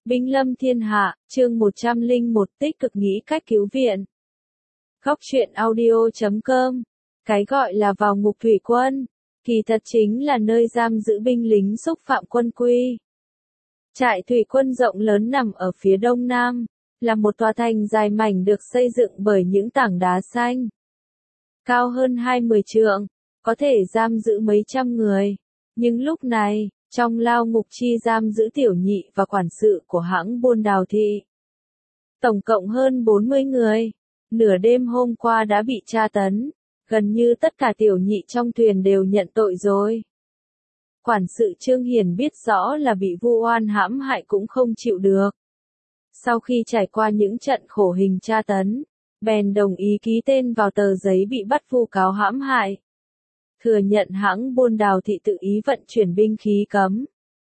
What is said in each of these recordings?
Binh lâm thiên hạ, chương 101 tích cực nghĩ cách cứu viện. Góc truyện audio.com. Cái gọi là vào ngục thủy quân, kỳ thật chính là nơi giam giữ binh lính xúc phạm quân quy. Trại thủy quân rộng lớn nằm ở phía đông nam, là một tòa thành dài mảnh được xây dựng bởi những tảng đá xanh. Cao hơn 20 trượng, có thể giam giữ mấy trăm người. Nhưng lúc này, trong lao ngục chi giam giữ tiểu nhị và quản sự của hãng buôn Đào Thị. Tổng cộng hơn 40 người. Nửa đêm hôm qua đã bị tra tấn, gần như tất cả tiểu nhị trong thuyền đều nhận tội rồi. Quản sự Trương Hiền biết rõ là bị vu oan hãm hại cũng không chịu được. Sau khi trải qua những trận khổ hình tra tấn, bèn đồng ý ký tên vào tờ giấy bị bắt vu cáo hãm hại. Thừa nhận hãng buôn Đào Thị tự ý vận chuyển binh khí cấm.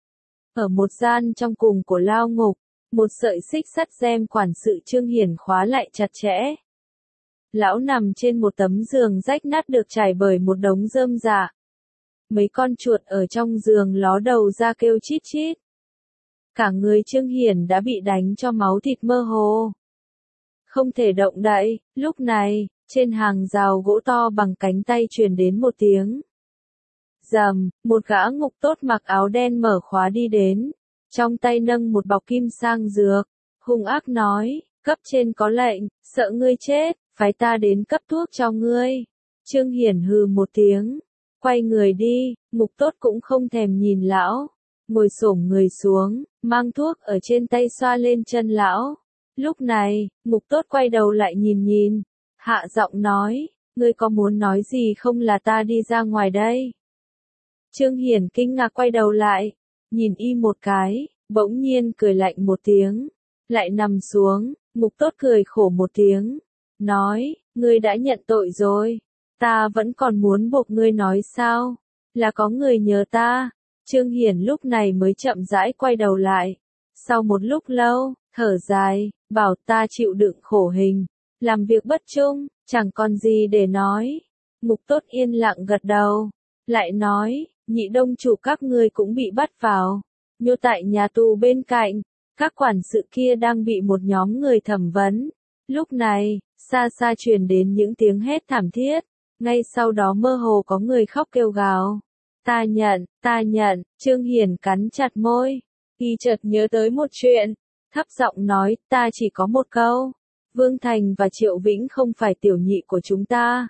Ở một gian trong cùng của lao ngục, một sợi xích sắt rem quản sự Trương Hiền khóa lại chặt chẽ. Lão nằm trên một tấm giường rách nát được trải bởi một đống rơm rạ. Mấy con chuột ở trong giường ló đầu ra kêu chít chít. Cả người Trương Hiền đã bị đánh cho máu thịt mơ hồ. Không thể động đậy, lúc này, trên hàng rào gỗ to bằng cánh tay truyền đến một tiếng. Rầm, một gã ngục tốt mặc áo đen mở khóa đi đến, trong tay nâng một bọc kim sang dược, hung ác nói, cấp trên có lệnh, sợ ngươi chết, phái ta đến cấp thuốc cho ngươi. Trương Hiền hừ một tiếng, quay người đi, ngục tốt cũng không thèm nhìn lão, ngồi xổm người xuống, mang thuốc ở trên tay xoa lên chân lão. Lúc này, ngục tốt quay đầu lại nhìn, hạ giọng nói, ngươi có muốn nói gì không là ta đi ra ngoài đây. Trương Hiền kinh ngạc quay đầu lại, nhìn y một cái, bỗng nhiên cười lạnh một tiếng, lại nằm xuống, ngục tốt cười khổ một tiếng, nói, ngươi đã nhận tội rồi, ta vẫn còn muốn buộc ngươi nói sao, là có người nhờ ta. Trương Hiền lúc này mới chậm rãi quay đầu lại, sau một lúc lâu, thở dài, bảo ta chịu đựng khổ hình, làm việc bất trung, chẳng còn gì để nói. Ngục tốt yên lặng gật đầu, lại nói, nhị đông chủ các ngươi cũng bị bắt vào, nhốt tại nhà tù bên cạnh, các quản sự kia đang bị một nhóm người thẩm vấn. Lúc này, xa xa truyền đến những tiếng hét thảm thiết, ngay sau đó mơ hồ có người khóc kêu gào. Ta nhận, Trương Hiền cắn chặt môi, y chợt nhớ tới một chuyện, thấp giọng nói, ta chỉ có một câu, Vương Thành và Triệu Vĩnh không phải tiểu nhị của chúng ta.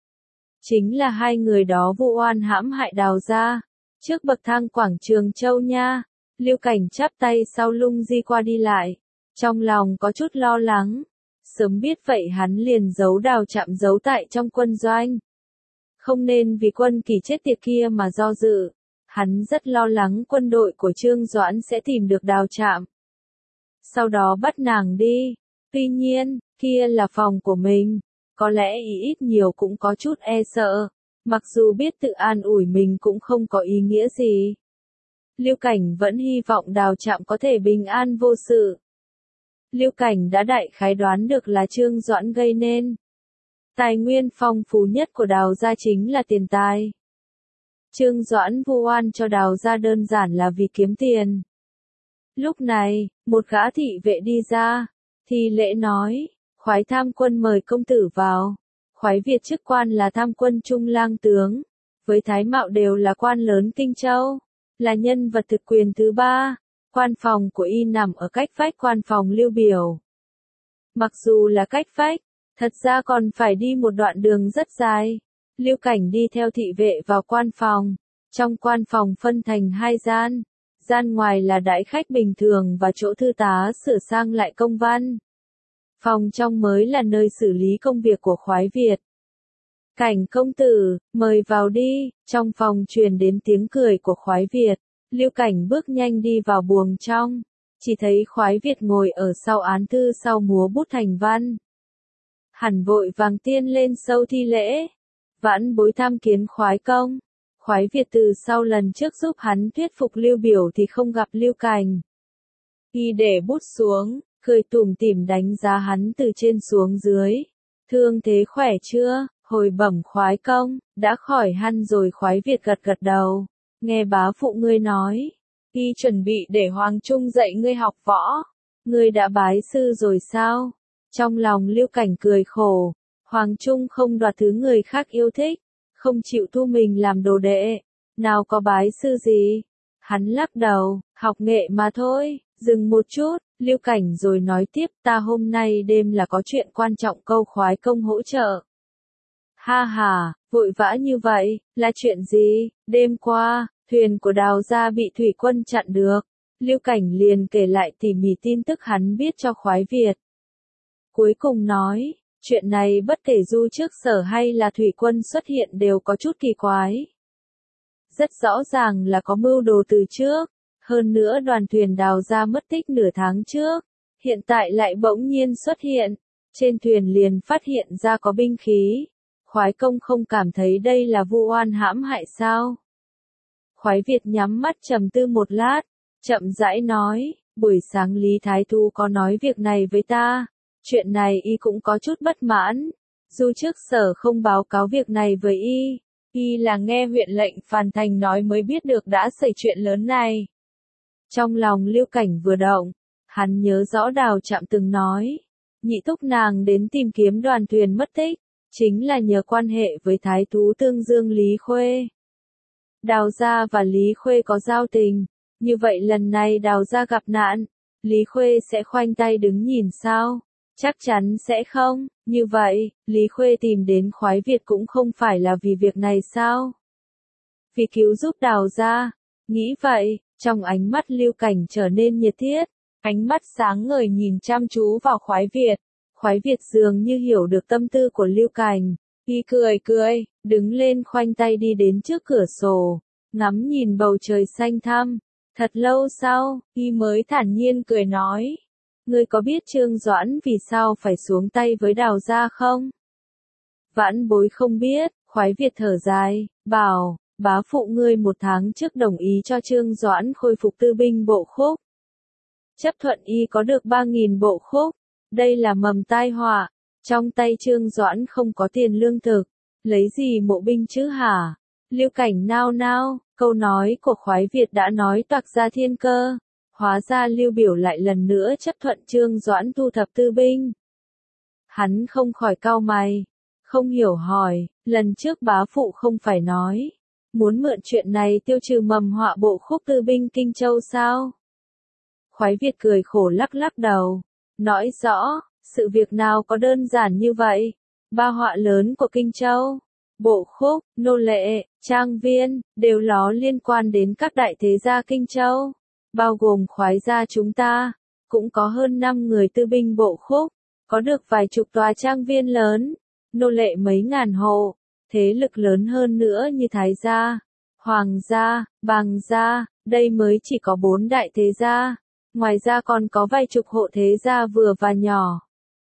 Chính là hai người đó vu oan hãm hại Đào gia, trước bậc thang quảng trường Châu nha. Lưu Cảnh chắp tay sau lưng đi qua đi lại, trong lòng có chút lo lắng, sớm biết vậy hắn liền giấu Đào Trạm giấu tại trong quân doanh. Không nên vì quân kỳ chết tiệt kia mà do dự, hắn rất lo lắng quân đội của Trương Doãn sẽ tìm được Đào Trạm. Sau đó bắt nàng đi, tuy nhiên, kia là phòng của mình, có lẽ ít nhiều cũng có chút e sợ, mặc dù biết tự an ủi mình cũng không có ý nghĩa gì. Lưu Cảnh vẫn hy vọng Đào Trạm có thể bình an vô sự. Lưu Cảnh đã đại khái đoán được là Trương Doãn gây nên. Tài nguyên phong phú nhất của Đào gia chính là tiền tài. Trương Doãn vu oan cho Đào gia đơn giản là vì kiếm tiền. Lúc này, một gã thị vệ đi ra, thì lễ nói, khoái tham quân mời công tử vào. Khoái Việt chức quan là tham quân trung lang tướng, với thái mạo đều là quan lớn Kinh Châu, là nhân vật thực quyền thứ ba. Quan phòng của y nằm ở cách vách quan phòng Lưu Biểu. Mặc dù là cách vách, thật ra còn phải đi một đoạn đường rất dài. Lưu Cảnh đi theo thị vệ vào quan phòng. Trong quan phòng phân thành hai gian. Gian ngoài là đãi khách bình thường và chỗ thư tá sửa sang lại công văn. Phòng trong mới là nơi xử lý công việc của khoái Việt. Cảnh công tử, mời vào đi. Trong phòng truyền đến tiếng cười của khoái Việt. Lưu Cảnh bước nhanh đi vào buồng trong. Chỉ thấy khoái Việt ngồi ở sau án thư sau múa bút thành văn. Hẳn vội vàng tiên lên sâu thi lễ. Vãn bối tham kiến khoái công. Khoái Việt từ sau lần trước giúp hắn thuyết phục Lưu Biểu thì không gặp Lưu Cảnh. Y để bút xuống, cười tủm tỉm đánh giá hắn từ trên xuống dưới. Thương thế khỏe chưa? Hồi bẩm khoái công, đã khỏi hẳn rồi. Khoái Việt gật gật đầu. Nghe bá phụ ngươi nói, Y chuẩn bị để Hoàng Trung dạy ngươi học võ. Ngươi đã bái sư rồi sao? Trong lòng Lưu Cảnh cười khổ. Hoàng Trung không đoạt thứ người khác yêu thích, không chịu thu mình làm đồ đệ. Nào có bái sư gì? Hắn lắc đầu, học nghệ mà thôi. Dừng một chút, Lưu Cảnh rồi nói tiếp, ta hôm nay đêm là có chuyện quan trọng câu khoái công hỗ trợ. Ha ha, vội vã như vậy, là chuyện gì? Đêm qua, thuyền của Đào gia bị thủy quân chặn được. Lưu Cảnh liền kể lại tỉ mỉ tin tức hắn biết cho khoái Việt. Cuối cùng nói, chuyện này bất kể Du trước sở hay là thủy quân xuất hiện đều có chút kỳ quái. Rất rõ ràng là có mưu đồ từ trước. Hơn nữa đoàn thuyền Đào gia mất tích nửa tháng trước, hiện tại lại bỗng nhiên xuất hiện, trên thuyền liền phát hiện ra có binh khí. Khoái công không cảm thấy đây là vu oan hãm hại sao? Khoái Việt nhắm mắt trầm tư một lát, chậm rãi nói, buổi sáng Lý Thái Thu có nói việc này với ta, chuyện này y cũng có chút bất mãn, dù trước sở không báo cáo việc này với y là nghe huyện lệnh Phàn Thành nói mới biết được đã xảy chuyện lớn này. Trong lòng Lưu Cảnh vừa động, hắn nhớ rõ Đào Trạm từng nói, nhị thúc nàng đến tìm kiếm đoàn thuyền mất tích, chính là nhờ quan hệ với Thái Thú Tương Dương Lý Khuê. Đào gia và Lý Khuê có giao tình, như vậy lần này Đào gia gặp nạn, Lý Khuê sẽ khoanh tay đứng nhìn sao? Chắc chắn sẽ không, như vậy, Lý Khuê tìm đến khoái Việt cũng không phải là vì việc này sao? Vì cứu giúp Đào gia, nghĩ vậy, trong ánh mắt Lưu Cảnh trở nên nhiệt thiết, ánh mắt sáng ngời nhìn chăm chú vào khoái Việt. Khoái Việt dường như hiểu được tâm tư của Lưu Cảnh, y cười, đứng lên khoanh tay đi đến trước cửa sổ, ngắm nhìn bầu trời xanh thẳm. Thật lâu sau, y mới thản nhiên cười nói, ngươi có biết Trương Doãn vì sao phải xuống tay với Đào gia không? Vãn bối không biết, khoái Việt thở dài, bảo, bá phụ ngươi 1 tháng trước đồng ý cho Trương Doãn khôi phục tư binh bộ khúc. Chấp thuận y có được 3.000 bộ khúc. Đây là mầm tai họa, trong tay Trương Doãn không có tiền lương thực, lấy gì mộ binh chứ hả? Lưu Cảnh nao nao, câu nói của khoái Việt đã nói toạc ra thiên cơ, hóa ra Lưu Biểu lại lần nữa chấp thuận Trương Doãn thu thập tư binh. Hắn không khỏi cau mày, không hiểu hỏi, lần trước bá phụ không phải nói, muốn mượn chuyện này tiêu trừ mầm họa bộ khúc tư binh Kinh Châu sao? Khoái Việt cười khổ lắc đầu. Nói rõ, sự việc nào có đơn giản như vậy? 3 họa lớn của Kinh Châu, bộ khúc, nô lệ, trang viên, đều ló liên quan đến các đại thế gia Kinh Châu, bao gồm khoái gia chúng ta, cũng có hơn 5 người tư binh bộ khúc, có được vài chục tòa trang viên lớn, nô lệ mấy ngàn hộ, thế lực lớn hơn nữa như Thái gia, Hoàng gia, Bàng gia, đây mới chỉ có 4 đại thế gia. Ngoài ra còn có vài chục hộ thế gia vừa và nhỏ.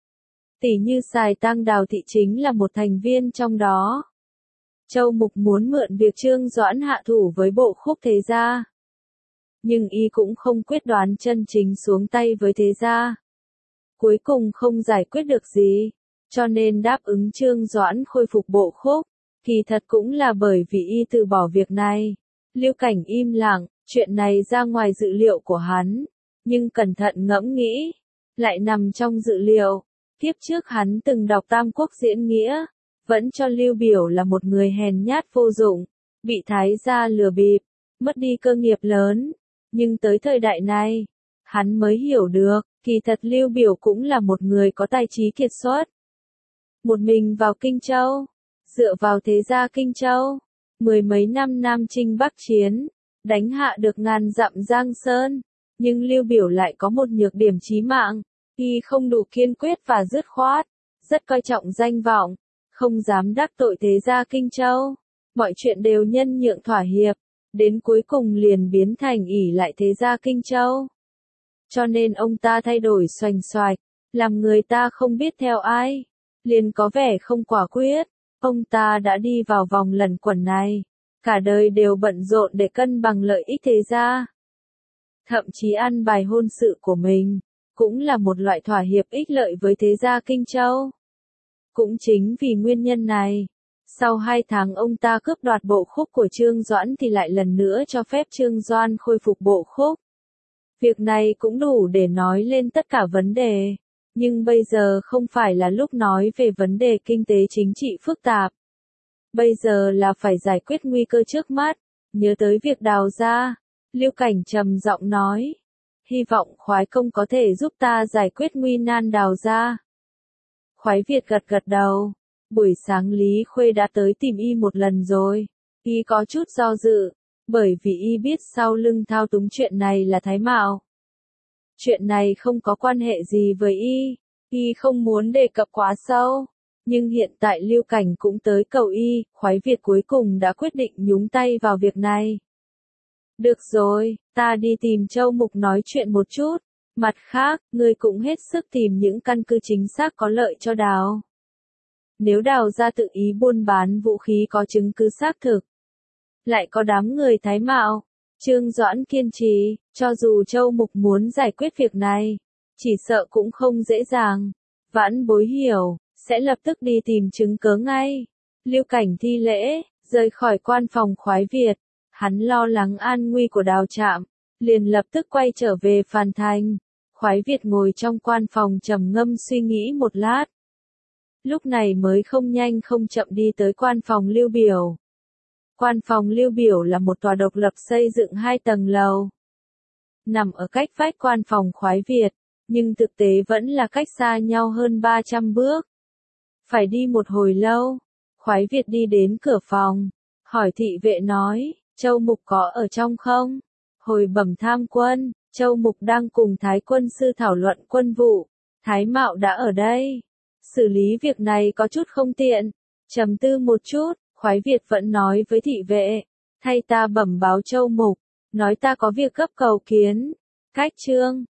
Tỷ như Sài Tăng Đào Thị chính là một thành viên trong đó. Châu Mục muốn mượn việc Trương Doãn hạ thủ với bộ khúc thế gia. Nhưng y cũng không quyết đoán chân chính xuống tay với thế gia. Cuối cùng không giải quyết được gì, cho nên đáp ứng Trương Doãn khôi phục bộ khúc. Kỳ thật cũng là bởi vì y từ bỏ việc này. Lưu Cảnh im lặng, chuyện này ra ngoài dự liệu của hắn. Nhưng cẩn thận ngẫm nghĩ, lại nằm trong dự liệu. Kiếp trước hắn từng đọc Tam Quốc diễn nghĩa, vẫn cho Lưu Biểu là một người hèn nhát vô dụng, bị Thái gia lừa bịp, mất đi cơ nghiệp lớn. Nhưng tới thời đại này, hắn mới hiểu được, kỳ thật Lưu Biểu cũng là một người có tài trí kiệt xuất. Một mình vào Kinh Châu, dựa vào thế gia Kinh Châu, 10 mấy năm Nam Chinh Bắc Chiến, đánh hạ được ngàn dặm Giang Sơn. Nhưng Lưu Biểu lại có một nhược điểm chí mạng, y không đủ kiên quyết và dứt khoát, rất coi trọng danh vọng, không dám đắc tội thế gia Kinh Châu, mọi chuyện đều nhân nhượng thỏa hiệp, đến cuối cùng liền biến thành ỷ lại thế gia Kinh Châu. Cho nên ông ta thay đổi xoành xoạch, làm người ta không biết theo ai, liền có vẻ không quả quyết, ông ta đã đi vào vòng luẩn quẩn này, cả đời đều bận rộn để cân bằng lợi ích thế gia. Thậm chí ăn bài hôn sự của mình, cũng là một loại thỏa hiệp ích lợi với thế gia Kinh Châu. Cũng chính vì nguyên nhân này, Sau 2 tháng ông ta cướp đoạt bộ khúc của Trương Doãn thì lại lần nữa cho phép Trương Doãn khôi phục bộ khúc. Việc này cũng đủ để nói lên tất cả vấn đề. Nhưng bây giờ không phải là lúc nói về vấn đề kinh tế chính trị phức tạp. Bây giờ là phải giải quyết nguy cơ trước mắt. Nhớ tới việc Đào gia, Lưu Cảnh trầm giọng nói. Hy vọng Khoái công có thể giúp ta giải quyết nguy nan Đào gia. Khoái Việt gật gật đầu. Buổi sáng Lý Khuê đã tới tìm y một lần rồi. Y có chút do dự, bởi vì y biết sau lưng thao túng chuyện này là Thái Mạo. Chuyện này không có quan hệ gì với y không muốn đề cập quá sâu. Nhưng hiện tại Lưu Cảnh cũng tới cầu y, Khoái Việt cuối cùng đã quyết định nhúng tay vào việc này. Được rồi, ta đi tìm Châu Mục nói chuyện một chút. Mặt khác, ngươi cũng hết sức tìm những căn cứ chính xác có lợi cho Đào. Nếu Đào gia tự ý buôn bán vũ khí có chứng cứ xác thực, lại có đám người Thái Mạo, Trương Doãn kiên trì, cho dù Châu Mục muốn giải quyết việc này, chỉ sợ cũng không dễ dàng. Vãn Bối hiểu, sẽ lập tức đi tìm chứng cớ ngay. Lưu Cảnh thi lễ, rời khỏi quan phòng Khoái Việt. Hắn lo lắng an nguy của Đào Trạm, liền lập tức quay trở về Phàn Thành. Khoái Việt ngồi trong quan phòng trầm ngâm suy nghĩ một lát. Lúc này mới không nhanh không chậm đi tới quan phòng Lưu Biểu. Quan phòng Lưu Biểu là một tòa độc lập xây dựng 2 tầng lầu. Nằm ở cách vách quan phòng Khoái Việt, nhưng thực tế vẫn là cách xa nhau hơn 300 bước. Phải đi một hồi lâu, Khoái Việt đi đến cửa phòng, hỏi thị vệ nói, Châu Mục có ở trong không? Hồi bẩm tham quân, Châu Mục đang cùng Thái quân sư thảo luận quân vụ, Thái Mạo đã ở đây. Xử lý việc này có chút không tiện. Trầm tư một chút, Khoái Việt vẫn nói với thị vệ, thay ta bẩm báo Châu Mục, nói ta có việc gấp cầu kiến. Cách Trương